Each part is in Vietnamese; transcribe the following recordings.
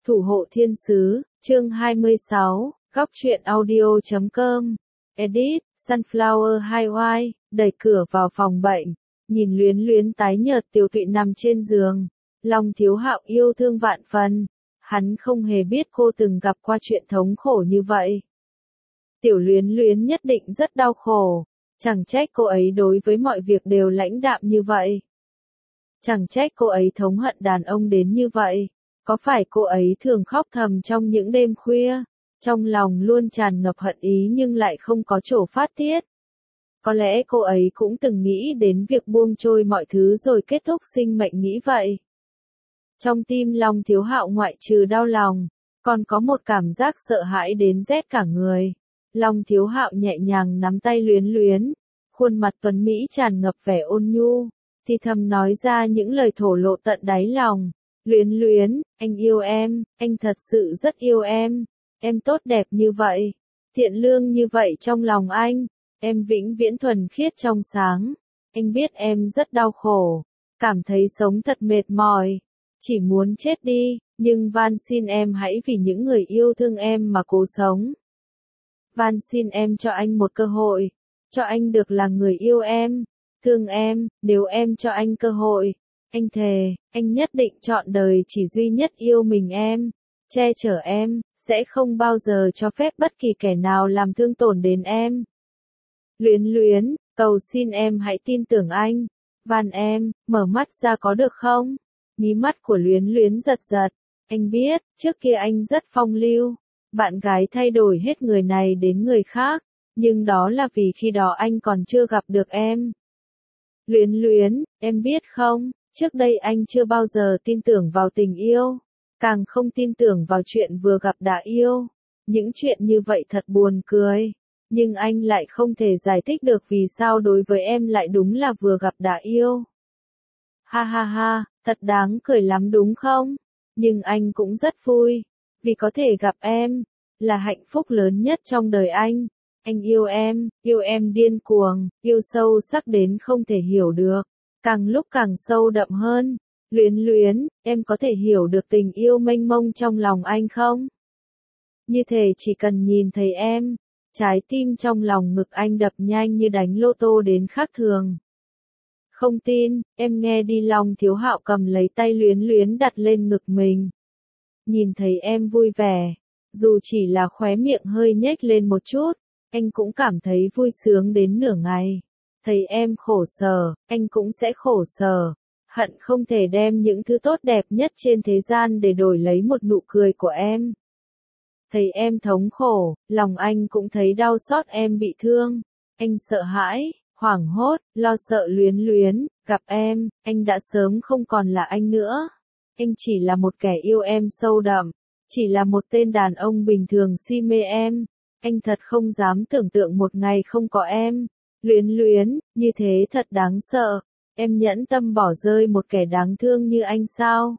Thủ hộ thiên sứ, chương 26, góc truyện audio.com, edit, Sunflower Highway, đẩy cửa vào phòng bệnh, nhìn Luyến Luyến tái nhợt tiều tụy nằm trên giường, lòng Thiếu Hạo yêu thương vạn phần, hắn không hề biết cô từng gặp qua chuyện thống khổ như vậy. Tiểu Luyến Luyến nhất định rất đau khổ, chẳng trách cô ấy đối với mọi việc đều lãnh đạm như vậy. Chẳng trách cô ấy thống hận đàn ông đến như vậy. Có phải cô ấy thường khóc thầm trong những đêm khuya, trong lòng luôn tràn ngập hận ý nhưng lại không có chỗ phát tiết? Có lẽ cô ấy cũng từng nghĩ đến việc buông trôi mọi thứ rồi kết thúc sinh mệnh nghĩ vậy. Trong tim lòng Thiếu Hạo ngoại trừ đau lòng, còn có một cảm giác sợ hãi đến rét cả người. Lòng Thiếu Hạo nhẹ nhàng nắm tay Luyến Luyến, khuôn mặt tuấn mỹ tràn ngập vẻ ôn nhu, thì thầm nói ra những lời thổ lộ tận đáy lòng. Luyến Luyến, anh yêu anh thật sự rất yêu em tốt đẹp như vậy, thiện lương như vậy trong lòng anh, em vĩnh viễn thuần khiết trong sáng, anh biết em rất đau khổ, cảm thấy sống thật mệt mỏi, chỉ muốn chết đi, nhưng van xin em hãy vì những người yêu thương em mà cố sống. Van xin em cho anh một cơ hội, cho anh được là người yêu em, thương em, nếu em cho anh cơ hội. Anh thề, anh nhất định trọn đời chỉ duy nhất yêu mình em, che chở em, sẽ không bao giờ cho phép bất kỳ kẻ nào làm thương tổn đến em. Luyến Luyến, cầu xin em hãy tin tưởng anh. Van em, mở mắt ra có được không? Mí mắt của Luyến Luyến giật giật. Anh biết, trước kia anh rất phong lưu. Bạn gái thay đổi hết người này đến người khác. Nhưng đó là vì khi đó anh còn chưa gặp được em. Luyến Luyến, em biết không? Trước đây anh chưa bao giờ tin tưởng vào tình yêu, càng không tin tưởng vào chuyện vừa gặp đã yêu. Những chuyện như vậy thật buồn cười, nhưng anh lại không thể giải thích được vì sao đối với em lại đúng là vừa gặp đã yêu. Ha ha ha, thật đáng cười lắm đúng không? Nhưng anh cũng rất vui, vì có thể gặp em, là hạnh phúc lớn nhất trong đời anh. Anh yêu em điên cuồng, yêu sâu sắc đến không thể hiểu được. Càng lúc càng sâu đậm hơn. Luyến Luyến, em có thể hiểu được tình yêu mênh mông trong lòng anh không? Như thể chỉ cần nhìn thấy em, trái tim trong lòng ngực anh đập nhanh như đánh lô tô đến khác thường. Không tin, em nghe đi. Lòng Thiếu Hạo cầm lấy tay Luyến Luyến đặt lên ngực mình. Nhìn thấy em vui vẻ, dù chỉ là khóe miệng hơi nhếch lên một chút, anh cũng cảm thấy vui sướng đến nửa ngày. Thấy em khổ sở, anh cũng sẽ khổ sở, hận không thể đem những thứ tốt đẹp nhất trên thế gian để đổi lấy một nụ cười của em. Thấy em thống khổ, lòng anh cũng thấy đau xót em bị thương, anh sợ hãi, hoảng hốt, lo sợ. Luyến Luyến, gặp em, anh đã sớm không còn là anh nữa. Anh chỉ là một kẻ yêu em sâu đậm, chỉ là một tên đàn ông bình thường si mê em. Anh thật không dám tưởng tượng một ngày không có em. Luyến Luyến, như thế thật đáng sợ, em nhẫn tâm bỏ rơi một kẻ đáng thương như anh sao?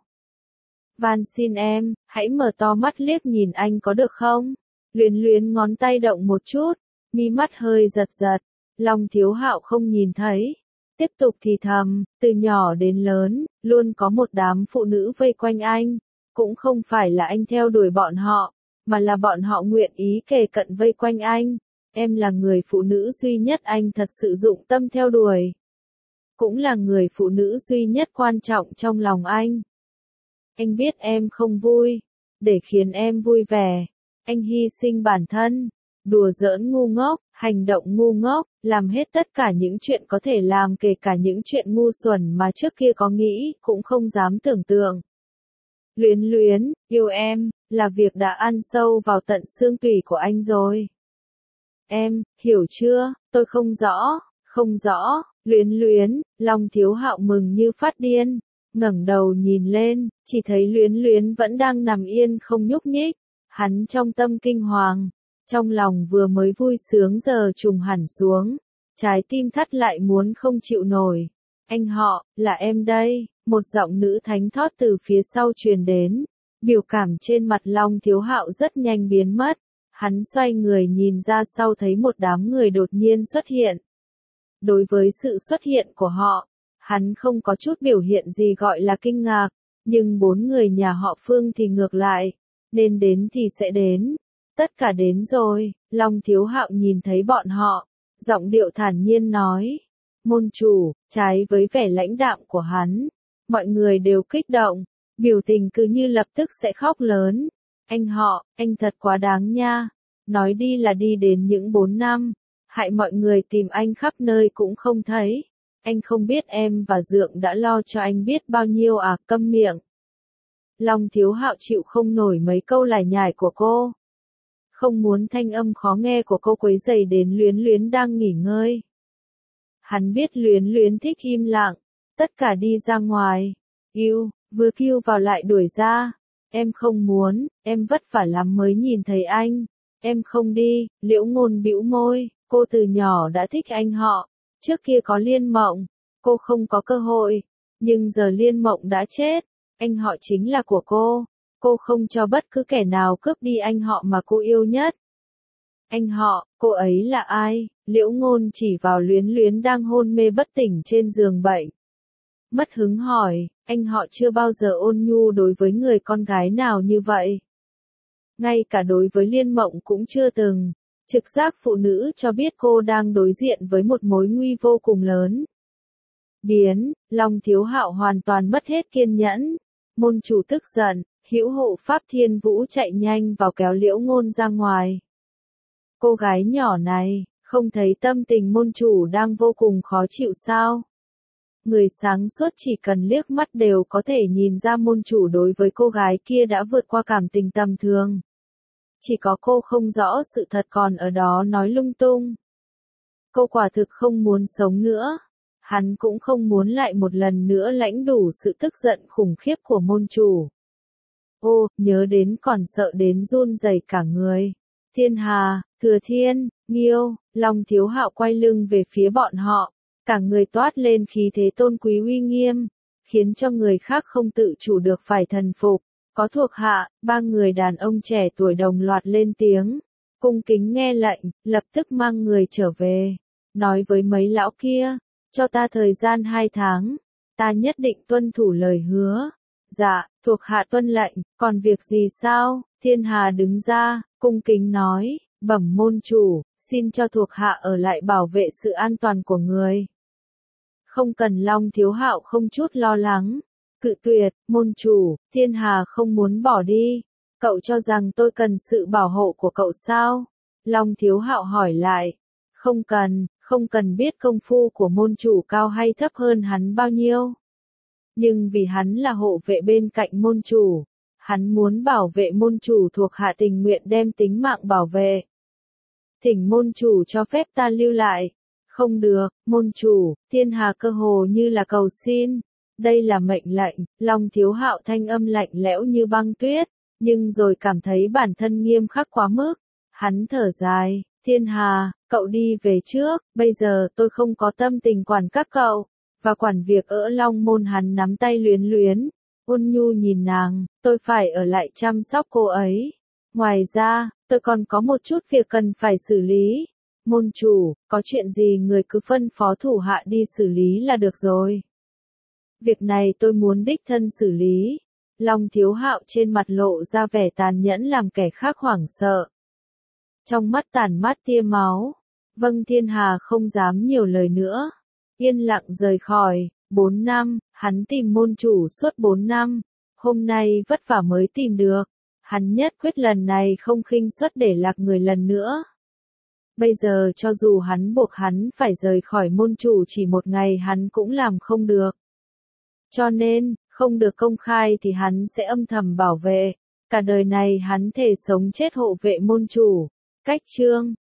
Van xin em, hãy mở to mắt liếc nhìn anh có được không? Luyến Luyến ngón tay động một chút, mí mắt hơi giật giật, lòng Thiếu Hạo không nhìn thấy. Tiếp tục thì thầm, từ nhỏ đến lớn, luôn có một đám phụ nữ vây quanh anh, cũng không phải là anh theo đuổi bọn họ, mà là bọn họ nguyện ý kề cận vây quanh anh. Em là người phụ nữ duy nhất anh thật sự dụng tâm theo đuổi. Cũng là người phụ nữ duy nhất quan trọng trong lòng anh. Anh biết em không vui. Để khiến em vui vẻ, anh hy sinh bản thân, đùa giỡn ngu ngốc, hành động ngu ngốc, làm hết tất cả những chuyện có thể làm kể cả những chuyện ngu xuẩn mà trước kia có nghĩ cũng không dám tưởng tượng. Luyến Luyến, yêu em, là việc đã ăn sâu vào tận xương tủy của anh rồi. Em, hiểu chưa, tôi không rõ, Luyến Luyến, lòng Thiếu Hạo mừng như phát điên, ngẩng đầu nhìn lên, chỉ thấy Luyến Luyến vẫn đang nằm yên không nhúc nhích, hắn trong tâm kinh hoàng, trong lòng vừa mới vui sướng giờ trùng hẳn xuống, trái tim thắt lại muốn không chịu nổi. Anh họ, là em đây, một giọng nữ thánh thót từ phía sau truyền đến, biểu cảm trên mặt Long Thiếu Hạo rất nhanh biến mất. Hắn xoay người nhìn ra sau thấy một đám người đột nhiên xuất hiện. Đối với sự xuất hiện của họ, hắn không có chút biểu hiện gì gọi là kinh ngạc, Nhưng 4 người nhà họ Phương thì ngược lại, nên đến thì sẽ đến. Tất cả đến rồi, Long Thiếu Hạo nhìn thấy bọn họ, giọng điệu thản nhiên nói. Môn chủ, trái với vẻ lãnh đạm của hắn, mọi người đều kích động, biểu tình cứ như lập tức sẽ khóc lớn. Anh họ, anh thật quá đáng nha. Nói đi là đi đến những 4 năm, hại mọi người tìm anh khắp nơi cũng không thấy. Anh không biết em và Dượng đã lo cho anh biết bao nhiêu à, câm miệng. Long Thiếu Hạo chịu không nổi mấy câu lải nhải của cô. Không muốn thanh âm khó nghe của cô quấy rầy đến Luyến Luyến đang nghỉ ngơi. Hắn biết Luyến Luyến thích im lặng, tất cả đi ra ngoài. Yêu, vừa kêu vào lại đuổi ra. Em không muốn, em vất vả lắm mới nhìn thấy anh. Em không đi, Liễu Ngôn bĩu môi, cô từ nhỏ đã thích anh họ. Trước kia có Liên Mộng, cô không có cơ hội. Nhưng giờ Liên Mộng đã chết, anh họ chính là của cô. Cô không cho bất cứ kẻ nào cướp đi anh họ mà cô yêu nhất. Anh họ, cô ấy là ai? Liễu Ngôn chỉ vào Luyến Luyến đang hôn mê bất tỉnh trên giường bệnh. Mất hứng hỏi, anh họ chưa bao giờ ôn nhu đối với người con gái nào như vậy. Ngay cả đối với Liên Mộng cũng chưa từng. Trực giác phụ nữ cho biết cô đang đối diện với một mối nguy vô cùng lớn. Long Thiếu Hạo hoàn toàn mất hết kiên nhẫn. Môn chủ tức giận, hữu hộ pháp Thiên Vũ chạy nhanh vào kéo Liễu Ngôn ra ngoài. Cô gái nhỏ này, không thấy tâm tình môn chủ đang vô cùng khó chịu sao? Người sáng suốt chỉ cần liếc mắt đều có thể nhìn ra môn chủ đối với cô gái kia đã vượt qua cảm tình tầm thường. Chỉ có cô không rõ sự thật còn ở đó nói lung tung. Cô quả thực không muốn sống nữa. Hắn cũng không muốn lại một lần nữa lãnh đủ sự tức giận khủng khiếp của môn chủ. Ô, nhớ đến còn sợ đến run rẩy cả người. Thiên Hà, Thừa Thiên, Nghiêu, Long Thiếu Hạo quay lưng về phía bọn họ. Cả người toát lên khí thế tôn quý uy nghiêm, khiến cho người khác không tự chủ được phải thần phục. Có thuộc hạ, 3 người đàn ông trẻ tuổi đồng loạt lên tiếng. Cung kính nghe lệnh, lập tức mang người trở về. Nói với mấy lão kia, cho ta thời gian 2 tháng. Ta nhất định tuân thủ lời hứa. Dạ, thuộc hạ tuân lệnh, còn việc gì sao? Thiên Hà đứng ra, cung kính nói, bẩm môn chủ, xin cho thuộc hạ ở lại bảo vệ sự an toàn của người. Không cần. Long Thiếu Hạo không chút lo lắng. Cự tuyệt, môn chủ, Thiên Hà không muốn bỏ đi. Cậu cho rằng tôi cần sự bảo hộ của cậu sao? Long Thiếu Hạo hỏi lại. Không cần biết công phu của môn chủ cao hay thấp hơn hắn bao nhiêu. Nhưng vì hắn là hộ vệ bên cạnh môn chủ, hắn muốn bảo vệ môn chủ thuộc hạ tình nguyện đem tính mạng bảo vệ. Thỉnh môn chủ cho phép ta lưu lại. Không được, môn chủ, Thiên Hà cơ hồ như là cầu xin. Đây là mệnh lệnh. Long Thiếu Hạo thanh âm lạnh lẽo như băng tuyết, nhưng rồi cảm thấy bản thân nghiêm khắc quá mức. Hắn thở dài, Thiên Hà, cậu đi về trước, bây giờ tôi không có tâm tình quản các cậu. Và quản việc ở Long Môn. Hắn nắm tay Luyến Luyến, ôn nhu nhìn nàng, tôi phải ở lại chăm sóc cô ấy. Ngoài ra, tôi còn có một chút việc cần phải xử lý. Môn chủ, có chuyện gì người cứ phân phó thủ hạ đi xử lý là được rồi. Việc này tôi muốn đích thân xử lý. Long Thiếu Hạo trên mặt lộ ra vẻ tàn nhẫn làm kẻ khác hoảng sợ. Trong mắt tàn mát tia máu. Vâng. Thiên Hà không dám nhiều lời nữa. Yên lặng rời khỏi. 4 năm, hắn tìm môn chủ suốt 4 năm. Hôm nay vất vả mới tìm được. Hắn nhất quyết lần này không khinh suất để lạc người lần nữa. Bây giờ cho dù hắn buộc hắn phải rời khỏi môn chủ chỉ một ngày hắn cũng làm không được. Cho nên, không được công khai thì hắn sẽ âm thầm bảo vệ. Cả đời này hắn thề sống chết hộ vệ môn chủ. Cách chương